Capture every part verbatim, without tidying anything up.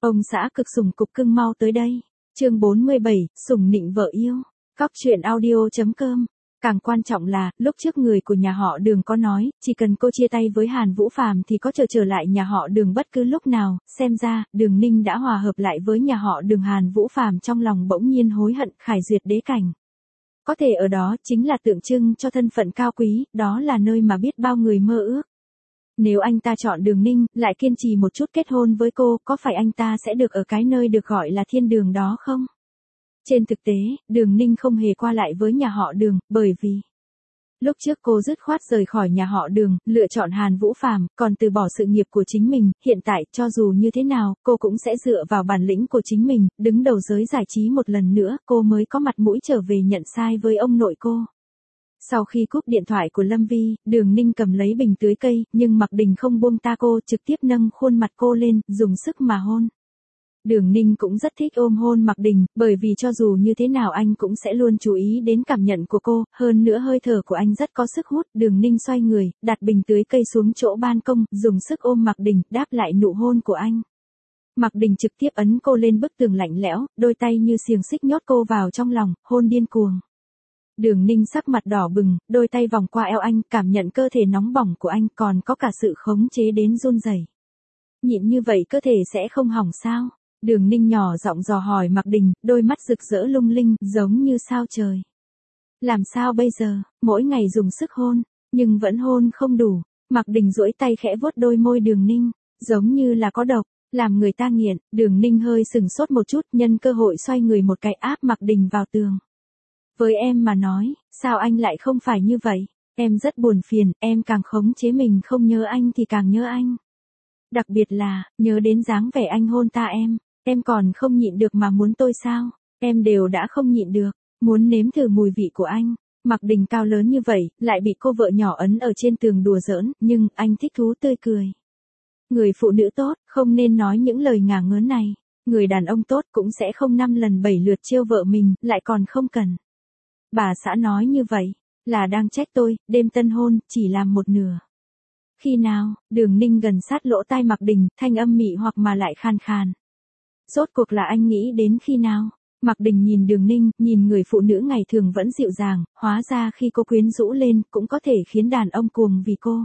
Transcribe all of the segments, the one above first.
Ông xã cực sủng cục cưng mau tới đây. Chương bốn mươi bảy, sủng nịnh vợ yêu. Cóc truyện audio chấm com. Càng quan trọng là, lúc trước người của nhà họ Đường có nói, chỉ cần cô chia tay với Hàn Vũ Phàm thì có trở trở lại nhà họ Đường bất cứ lúc nào, xem ra, Đường Ninh đã hòa hợp lại với nhà họ Đường. Hàn Vũ Phàm trong lòng bỗng nhiên hối hận khải duyệt đế cảnh. Có thể ở đó chính là tượng trưng cho thân phận cao quý, đó là nơi mà biết bao người mơ ước. Nếu anh ta chọn Đường Ninh, lại kiên trì một chút kết hôn với cô, có phải anh ta sẽ được ở cái nơi được gọi là thiên đường đó không? Trên thực tế, Đường Ninh không hề qua lại với nhà họ Đường, bởi vì lúc trước cô dứt khoát rời khỏi nhà họ Đường, lựa chọn Hàn Vũ Phàm, còn từ bỏ sự nghiệp của chính mình, hiện tại, cho dù như thế nào, cô cũng sẽ dựa vào bản lĩnh của chính mình, đứng đầu giới giải trí một lần nữa, cô mới có mặt mũi trở về nhận sai với ông nội cô. Sau khi cúp điện thoại của Lâm Vi, Đường Ninh cầm lấy bình tưới cây, nhưng Mạc Đình không buông ta cô, trực tiếp nâng khuôn mặt cô lên, dùng sức mà hôn. Đường Ninh cũng rất thích ôm hôn Mạc Đình, bởi vì cho dù như thế nào anh cũng sẽ luôn chú ý đến cảm nhận của cô, hơn nữa hơi thở của anh rất có sức hút. Đường Ninh xoay người, đặt bình tưới cây xuống chỗ ban công, dùng sức ôm Mạc Đình, đáp lại nụ hôn của anh. Mạc Đình trực tiếp ấn cô lên bức tường lạnh lẽo, đôi tay như xiềng xích nhốt cô vào trong lòng, hôn điên cuồng. Đường Ninh sắc mặt đỏ bừng, đôi tay vòng qua eo anh, cảm nhận cơ thể nóng bỏng của anh, còn có cả sự khống chế đến run rẩy. Nhịn như vậy cơ thể sẽ không hỏng sao? Đường Ninh nhỏ giọng dò hỏi Mạc Đình, đôi mắt rực rỡ lung linh, giống như sao trời. Làm sao bây giờ, mỗi ngày dùng sức hôn, nhưng vẫn hôn không đủ. Mạc Đình duỗi tay khẽ vuốt đôi môi Đường Ninh, giống như là có độc, làm người ta nghiện. Đường Ninh hơi sừng sốt một chút, nhân cơ hội xoay người một cái áp Mạc Đình vào tường. Với em mà nói, sao anh lại không phải như vậy? Em rất buồn phiền, em càng khống chế mình không nhớ anh thì càng nhớ anh. Đặc biệt là, nhớ đến dáng vẻ anh hôn ta em, em còn không nhịn được mà muốn tôi sao? Em đều đã không nhịn được, muốn nếm thử mùi vị của anh. Mạc Đình cao lớn như vậy, lại bị cô vợ nhỏ ấn ở trên tường đùa giỡn, nhưng anh thích thú tươi cười. Người phụ nữ tốt, không nên nói những lời ngả ngớn này. Người đàn ông tốt cũng sẽ không năm lần bảy lượt trêu vợ mình, lại còn không cần. Bà xã nói như vậy, là đang trách tôi, đêm tân hôn, chỉ làm một nửa. Khi nào? Đường Ninh gần sát lỗ tai Mạc Đình, thanh âm mị hoặc mà lại khan khan. Rốt cuộc là anh nghĩ đến khi nào? Mạc Đình nhìn Đường Ninh, nhìn người phụ nữ ngày thường vẫn dịu dàng, hóa ra khi cô quyến rũ lên, cũng có thể khiến đàn ông cuồng vì cô.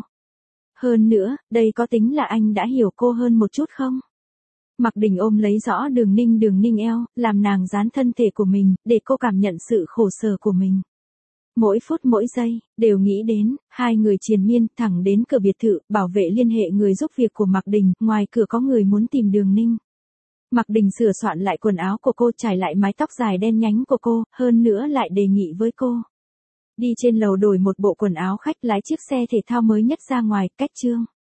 Hơn nữa, đây có tính là anh đã hiểu cô hơn một chút không? Mạc Đình ôm lấy rõ Đường Ninh Đường Ninh eo, làm nàng dán thân thể của mình, để cô cảm nhận sự khổ sở của mình. Mỗi phút mỗi giây, đều nghĩ đến, hai người triền miên, thẳng đến cửa biệt thự, bảo vệ liên hệ người giúp việc của Mạc Đình, ngoài cửa có người muốn tìm Đường Ninh. Mạc Đình sửa soạn lại quần áo của cô, trải lại mái tóc dài đen nhánh của cô, hơn nữa lại đề nghị với cô. Đi trên lầu đổi một bộ quần áo khách, lái chiếc xe thể thao mới nhất ra ngoài, cách trương.